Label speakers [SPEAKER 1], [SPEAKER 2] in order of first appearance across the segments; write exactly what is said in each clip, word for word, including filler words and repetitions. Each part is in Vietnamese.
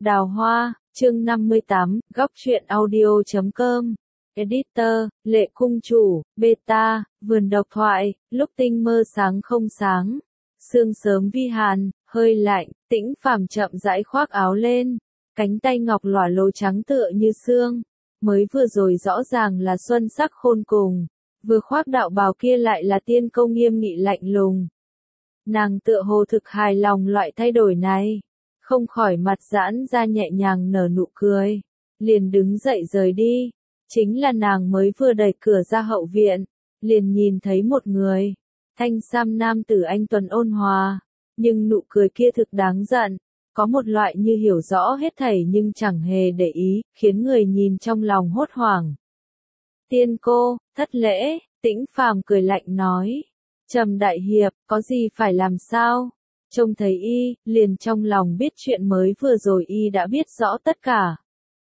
[SPEAKER 1] Đào Hoa, chương năm mươi tám, góc truyện audio chấm com. Editor, Lệ Cung Chủ, Beta, Vườn Độc Thoại, lúc tinh mơ sáng không sáng. Sương sớm vi hàn, hơi lạnh, Tĩnh Phàm chậm rãi khoác áo lên. Cánh tay ngọc lòa lố trắng tựa như xương. Mới vừa rồi rõ ràng là xuân sắc khôn cùng. Vừa khoác đạo bào kia lại là tiên câu nghiêm nghị lạnh lùng. Nàng tựa hồ thực hài lòng loại thay đổi này. Không khỏi mặt giãn ra nhẹ nhàng nở nụ cười. Liền đứng dậy rời đi. Chính là nàng mới vừa đẩy cửa ra hậu viện. Liền nhìn thấy một người. Thanh sam nam tử anh tuấn ôn hòa. Nhưng nụ cười kia thực đáng giận. Có một loại như hiểu rõ hết thảy nhưng chẳng hề để ý, khiến người nhìn trong lòng hốt hoảng. Tiên cô, thất lễ, Tĩnh Phàm cười lạnh nói. Trầm đại hiệp, có gì phải làm sao? Trông thấy y, liền trong lòng biết chuyện mới vừa rồi y đã biết rõ tất cả.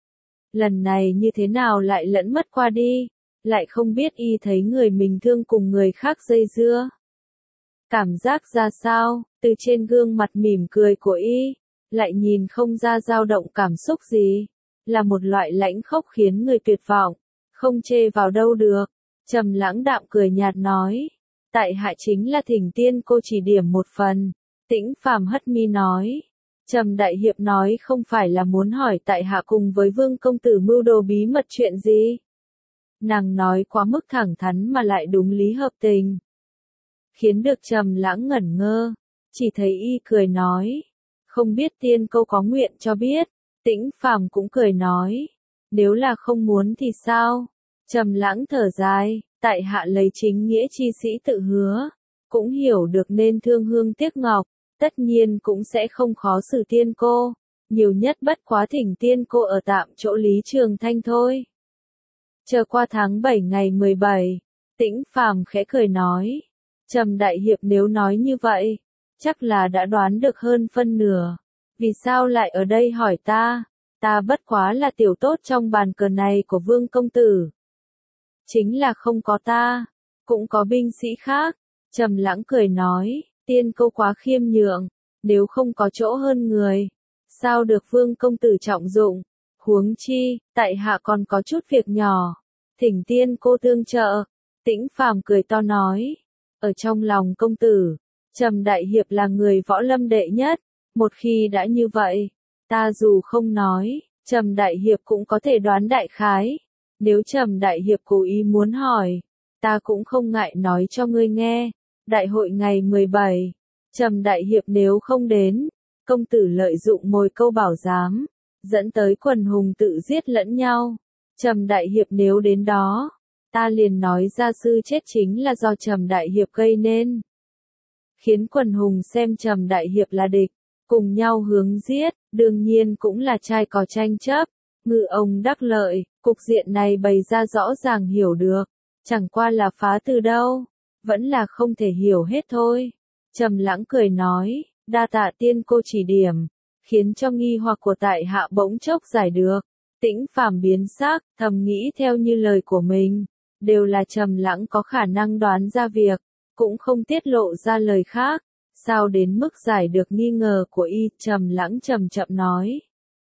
[SPEAKER 1] Lần này như thế nào lại lẫn mất qua đi, lại không biết y thấy người mình thương cùng người khác dây dưa. Cảm giác ra sao, từ trên gương mặt mỉm cười của y, lại nhìn không ra dao động cảm xúc gì, là một loại lãnh khốc khiến người tuyệt vọng, không chê vào đâu được. Trầm Lãng đạm cười nhạt nói, tại hạ chính là thỉnh tiên cô chỉ điểm một phần. Tĩnh Phàm hất mi nói, Trầm đại hiệp nói không phải là muốn hỏi tại hạ cùng với Vương công tử mưu đồ bí mật chuyện gì? Nàng nói quá mức thẳng thắn mà lại đúng lý hợp tình, khiến được Trầm Lãng ngẩn ngơ, chỉ thấy y cười nói, không biết tiên câu có nguyện cho biết. Tĩnh Phàm cũng cười nói, nếu là không muốn thì sao? Trầm Lãng thở dài, tại hạ lấy chính nghĩa chi sĩ tự hứa, cũng hiểu được nên thương hương tiếc ngọc, tất nhiên cũng sẽ không khó xử tiên cô, nhiều nhất bất quá thỉnh tiên cô ở tạm chỗ Lý Trường Thanh thôi. Chờ qua tháng bảy ngày mười bảy, Tĩnh Phàm khẽ cười nói, Trầm đại hiệp nếu nói như vậy, chắc là đã đoán được hơn phân nửa, vì sao lại ở đây hỏi ta? Ta bất quá là tiểu tốt trong bàn cờ này của Vương công tử. Chính là không có ta, cũng có binh sĩ khác. Trầm Lãng cười nói, tiên câu quá khiêm nhượng, nếu không có chỗ hơn người, sao được Vương công tử trọng dụng? Huống chi, tại hạ còn có chút việc nhỏ, thỉnh tiên cô tương trợ. Tĩnh Phàm cười to nói, ở trong lòng công tử, Trầm đại hiệp là người võ lâm đệ nhất, một khi đã như vậy, ta dù không nói, Trầm đại hiệp cũng có thể đoán đại khái. Nếu Trầm đại hiệp cố ý muốn hỏi, ta cũng không ngại nói cho ngươi nghe. Đại hội ngày mười bảy, Trầm đại hiệp nếu không đến, công tử lợi dụng mồi câu bảo giám, dẫn tới quần hùng tự giết lẫn nhau. Trầm đại hiệp nếu đến đó, ta liền nói gia sư chết chính là do Trầm đại hiệp gây nên, khiến quần hùng xem Trầm đại hiệp là địch, cùng nhau hướng giết, đương nhiên cũng là trai có tranh chấp. Ngư ông đắc lợi, cục diện này bày ra rõ ràng hiểu được, chẳng qua là phá từ đâu, vẫn là không thể hiểu hết thôi. Trầm Lãng cười nói, đa tạ tiên cô chỉ điểm, khiến cho nghi hoặc của tại hạ bỗng chốc giải được. Tĩnh Phàm biến sắc, thầm nghĩ theo như lời của mình, đều là Trầm Lãng có khả năng đoán ra việc, cũng không tiết lộ ra lời khác, sao đến mức giải được nghi ngờ của y. Trầm Lãng chậm chậm nói,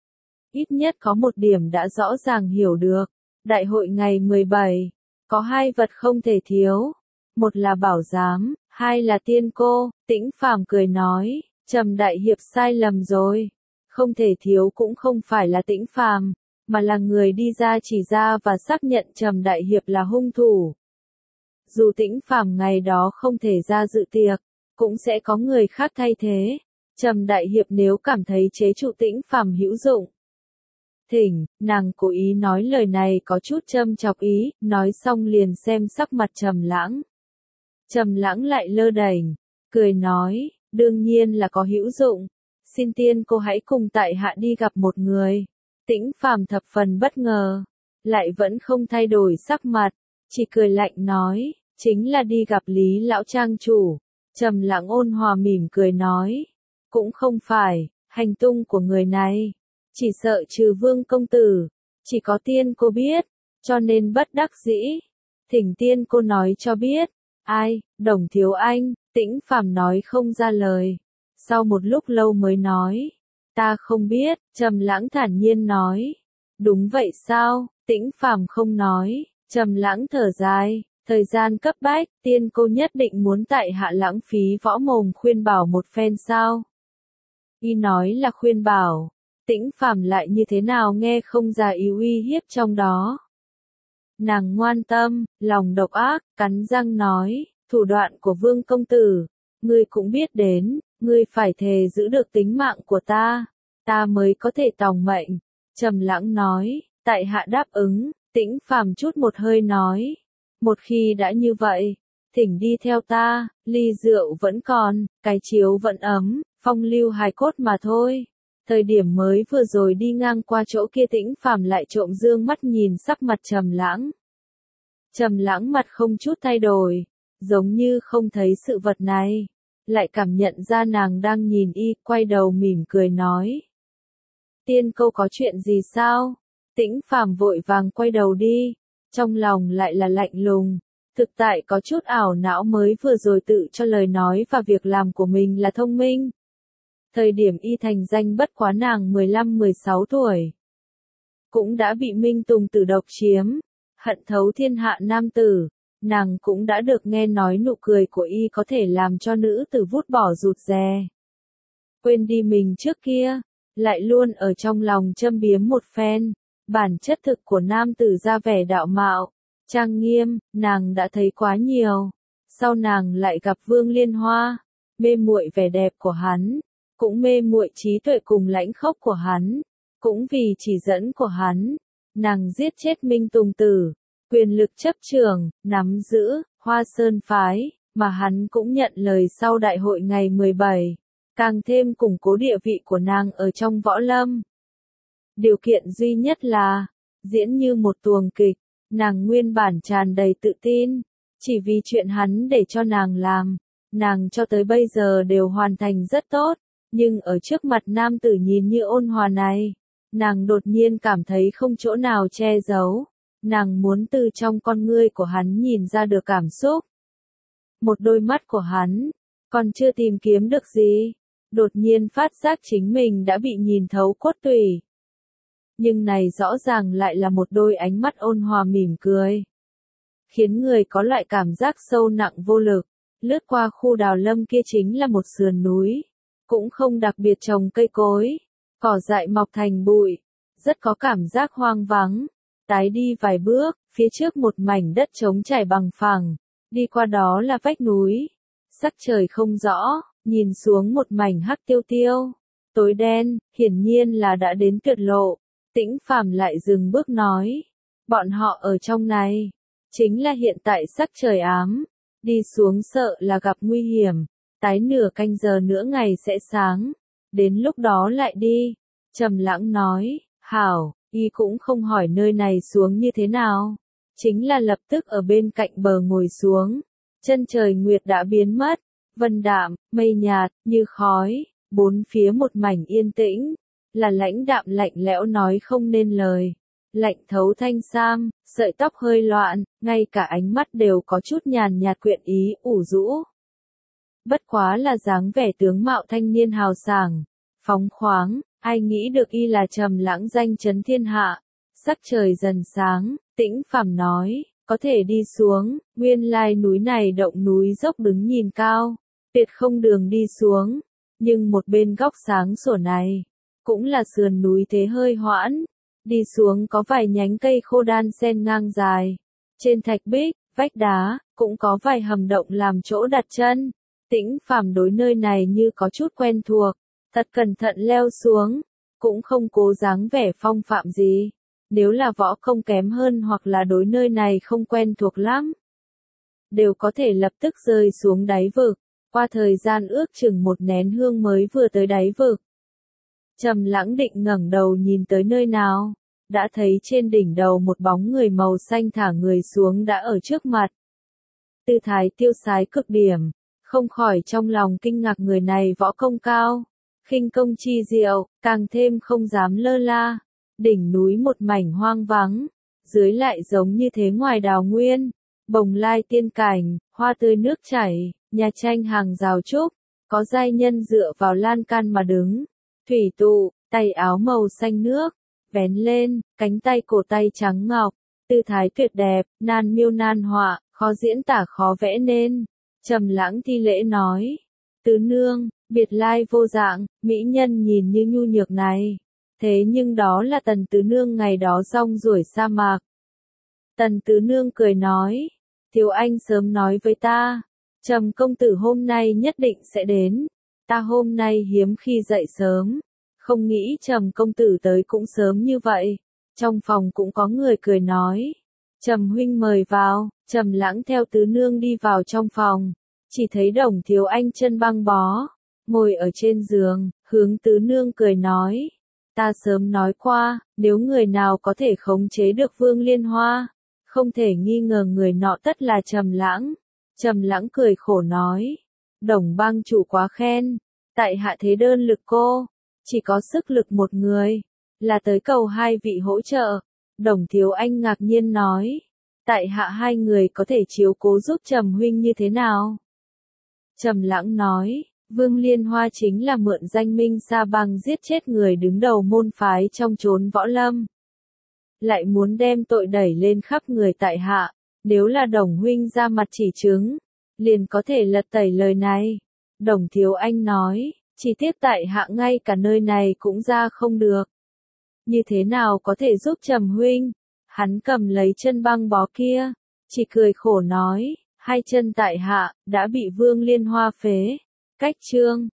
[SPEAKER 1] ít nhất có một điểm đã rõ ràng hiểu được, đại hội ngày mười bảy, có hai vật không thể thiếu, một là bảo giám, hai là tiên cô. Tĩnh Phàm cười nói, Trầm đại hiệp sai lầm rồi, không thể thiếu cũng không phải là Tĩnh Phàm, mà là người đi ra chỉ ra và xác nhận Trầm đại hiệp là hung thủ. Dù Tĩnh Phàm ngày đó không thể ra dự tiệc, cũng sẽ có người khác thay thế. Trầm đại hiệp nếu cảm thấy chế trụ Tĩnh Phàm hữu dụng, thỉnh. Nàng cố ý nói lời này có chút châm chọc ý, nói xong liền xem sắc mặt Trầm Lãng. Trầm Lãng lại lơ đễnh, cười nói, đương nhiên là có hữu dụng, xin tiên cô hãy cùng tại hạ đi gặp một người. Tĩnh Phàm thập phần bất ngờ, lại vẫn không thay đổi sắc mặt, chỉ cười lạnh nói, chính là đi gặp Lý lão trang chủ. Trầm Lãng ôn hòa mỉm cười nói, cũng không phải, hành tung của người này, chỉ sợ trừ Vương công tử, chỉ có tiên cô biết, cho nên bất đắc dĩ, thỉnh tiên cô nói cho biết. Ai? Đồng thiếu anh. Tĩnh Phàm nói không ra lời, sau một lúc lâu mới nói, Ta không biết, Trầm Lãng thản nhiên nói. Đúng vậy sao? Tĩnh Phàm không nói. Trầm Lãng thở dài, thời gian cấp bách, tiên cô nhất định muốn tại hạ lãng phí võ mồm khuyên bảo một phen sao? Y nói là khuyên bảo, Tĩnh Phàm lại như thế nào nghe không ra ý uy hiếp trong đó. Nàng ngoan tâm, lòng độc ác, cắn răng nói, thủ đoạn của Vương công tử, ngươi cũng biết đến, ngươi phải thề giữ được tính mạng của ta, ta mới có thể tòng mệnh. Trầm Lãng nói, tại hạ đáp ứng. Tĩnh Phàm chút một hơi nói, một khi đã như vậy, thỉnh đi theo ta, ly rượu vẫn còn, cái chiếu vẫn ấm, phong lưu hài cốt mà thôi. Thời điểm mới vừa rồi đi ngang qua chỗ kia Tĩnh Phàm lại trộm dương mắt nhìn sắc mặt Trầm Lãng. Trầm Lãng mặt không chút thay đổi, giống như không thấy sự vật này, lại cảm nhận ra nàng đang nhìn y, quay đầu mỉm cười nói. Tiên câu có chuyện gì sao? Tĩnh Phàm vội vàng quay đầu đi, trong lòng lại là lạnh lùng, thực tại có chút ảo não mới vừa rồi tự cho lời nói và việc làm của mình là thông minh. Thời điểm y thành danh bất quá nàng mười lăm mười sáu tuổi, cũng đã bị Minh Tùng Tử độc chiếm, hận thấu thiên hạ nam tử, nàng cũng đã được nghe nói nụ cười của y có thể làm cho nữ tử vút bỏ rụt rè. Quên đi mình trước kia, lại luôn ở trong lòng châm biếm một phen. Bản chất thực của nam tử ra vẻ đạo mạo, trang nghiêm, nàng đã thấy quá nhiều. Sau nàng lại gặp Vương Liên Hoa, mê muội vẻ đẹp của hắn, cũng mê muội trí tuệ cùng lãnh khốc của hắn, cũng vì chỉ dẫn của hắn, nàng giết chết Minh Tùng Tử, quyền lực chấp trường, nắm giữ, Hoa Sơn phái, mà hắn cũng nhận lời sau đại hội ngày mười bảy, càng thêm củng cố địa vị của nàng ở trong võ lâm. Điều kiện duy nhất là, diễn như một tuồng kịch, nàng nguyên bản tràn đầy tự tin, chỉ vì chuyện hắn để cho nàng làm, nàng cho tới bây giờ đều hoàn thành rất tốt, nhưng ở trước mặt nam tử nhìn như ôn hòa này, nàng đột nhiên cảm thấy không chỗ nào che giấu, nàng muốn từ trong con ngươi của hắn nhìn ra được cảm xúc. Một đôi mắt của hắn, còn chưa tìm kiếm được gì, đột nhiên phát giác chính mình đã bị nhìn thấu cốt tủy. Nhưng này rõ ràng lại là một đôi ánh mắt ôn hòa mỉm cười, khiến người có loại cảm giác sâu nặng vô lực. Lướt qua khu đào lâm kia chính là một sườn núi, cũng không đặc biệt trồng cây cối, cỏ dại mọc thành bụi, rất có cảm giác hoang vắng. Tái đi vài bước, phía trước một mảnh đất trống trải bằng phẳng, đi qua đó là vách núi, sắc trời không rõ, nhìn xuống một mảnh hắc tiêu tiêu, tối đen, hiển nhiên là đã đến tuyệt lộ. Tĩnh Phàm lại dừng bước nói, bọn họ ở trong này, chính là hiện tại sắc trời ám, đi xuống sợ là gặp nguy hiểm, tái nửa canh giờ nữa ngày sẽ sáng, đến lúc đó lại đi. Trầm Lãng nói, hảo, y cũng không hỏi nơi này xuống như thế nào, chính là lập tức ở bên cạnh bờ ngồi xuống, chân trời nguyệt đã biến mất, vân đạm, mây nhạt, như khói, bốn phía một mảnh yên tĩnh. Là lãnh đạm lạnh lẽo nói không nên lời, lạnh thấu thanh sam, sợi tóc hơi loạn, ngay cả ánh mắt đều có chút nhàn nhạt quyện ý, ủ rũ. Bất quá là dáng vẻ tướng mạo thanh niên hào sảng, phóng khoáng, ai nghĩ được y là Trầm Lãng danh chấn thiên hạ. Sắc trời dần sáng, Tĩnh Phàm nói, có thể đi xuống, nguyên lai núi này động núi dốc đứng nhìn cao, tuyệt không đường đi xuống, nhưng một bên góc sáng sủa này, cũng là sườn núi thế hơi hoãn, đi xuống có vài nhánh cây khô đan xen ngang dài, trên thạch bích, vách đá, cũng có vài hầm động làm chỗ đặt chân. Tĩnh Phàm đối nơi này như có chút quen thuộc, thật cẩn thận leo xuống, cũng không cố dáng vẻ phong phạm gì, nếu là võ không kém hơn hoặc là đối nơi này không quen thuộc lắm, đều có thể lập tức rơi xuống đáy vực, qua thời gian ước chừng một nén hương mới vừa tới đáy vực. Trầm Lãng định ngẩng đầu nhìn tới nơi nào, đã thấy trên đỉnh đầu một bóng người màu xanh thả người xuống đã ở trước mặt. Tư thái tiêu sái cực điểm, không khỏi trong lòng kinh ngạc người này võ công cao, khinh công chi diệu, càng thêm không dám lơ là. Đỉnh núi một mảnh hoang vắng, dưới lại giống như thế ngoài đào nguyên, bồng lai tiên cảnh, hoa tươi nước chảy, nhà tranh hàng rào trúc, có giai nhân dựa vào lan can mà đứng. Thủy tụ, tay áo màu xanh nước, vén lên, cánh tay cổ tay trắng ngọc, tư thái tuyệt đẹp, nan miêu nan họa, khó diễn tả khó vẽ nên. Trầm Lãng thi lễ nói, tứ nương, biệt lai vô dạng, mỹ nhân nhìn như nhu nhược này. Thế nhưng đó là Tần tứ nương ngày đó rong ruổi sa mạc. Tần tứ nương cười nói, thiếu anh sớm nói với ta, Trầm công tử hôm nay nhất định sẽ đến. Ta hôm nay hiếm khi dậy sớm, không nghĩ Trầm công tử tới cũng sớm như vậy. Trong phòng cũng có người cười nói, Trầm huynh mời vào. Trầm Lãng theo tứ nương đi vào trong phòng, chỉ thấy Đồng thiếu anh chân băng bó, ngồi ở trên giường, hướng tứ nương cười nói, ta sớm nói qua, nếu người nào có thể khống chế được Vương Liên Hoa, không thể nghi ngờ người nọ tất là Trầm Lãng. Trầm Lãng cười khổ nói, Đồng bang chủ quá khen, tại hạ thế đơn lực cô, chỉ có sức lực một người, là tới cầu hai vị hỗ trợ. Đồng thiếu anh ngạc nhiên nói, tại hạ hai người có thể chiếu cố giúp Trầm huynh như thế nào? Trầm Lãng nói, Vương Liên Hoa chính là mượn danh Minh Sa Bang giết chết người đứng đầu môn phái trong chốn võ lâm, lại muốn đem tội đẩy lên khắp người tại hạ, nếu là Đồng huynh ra mặt chỉ chứng, liền có thể lật tẩy lời này. Đồng thiếu anh nói, chỉ tiếc tại hạ ngay cả nơi này cũng ra không được. Như thế nào có thể giúp Trầm huynh? Hắn cầm lấy chân băng bó kia, chỉ cười khổ nói, hai chân tại hạ đã bị Vương Liên Hoa phế. Cách chương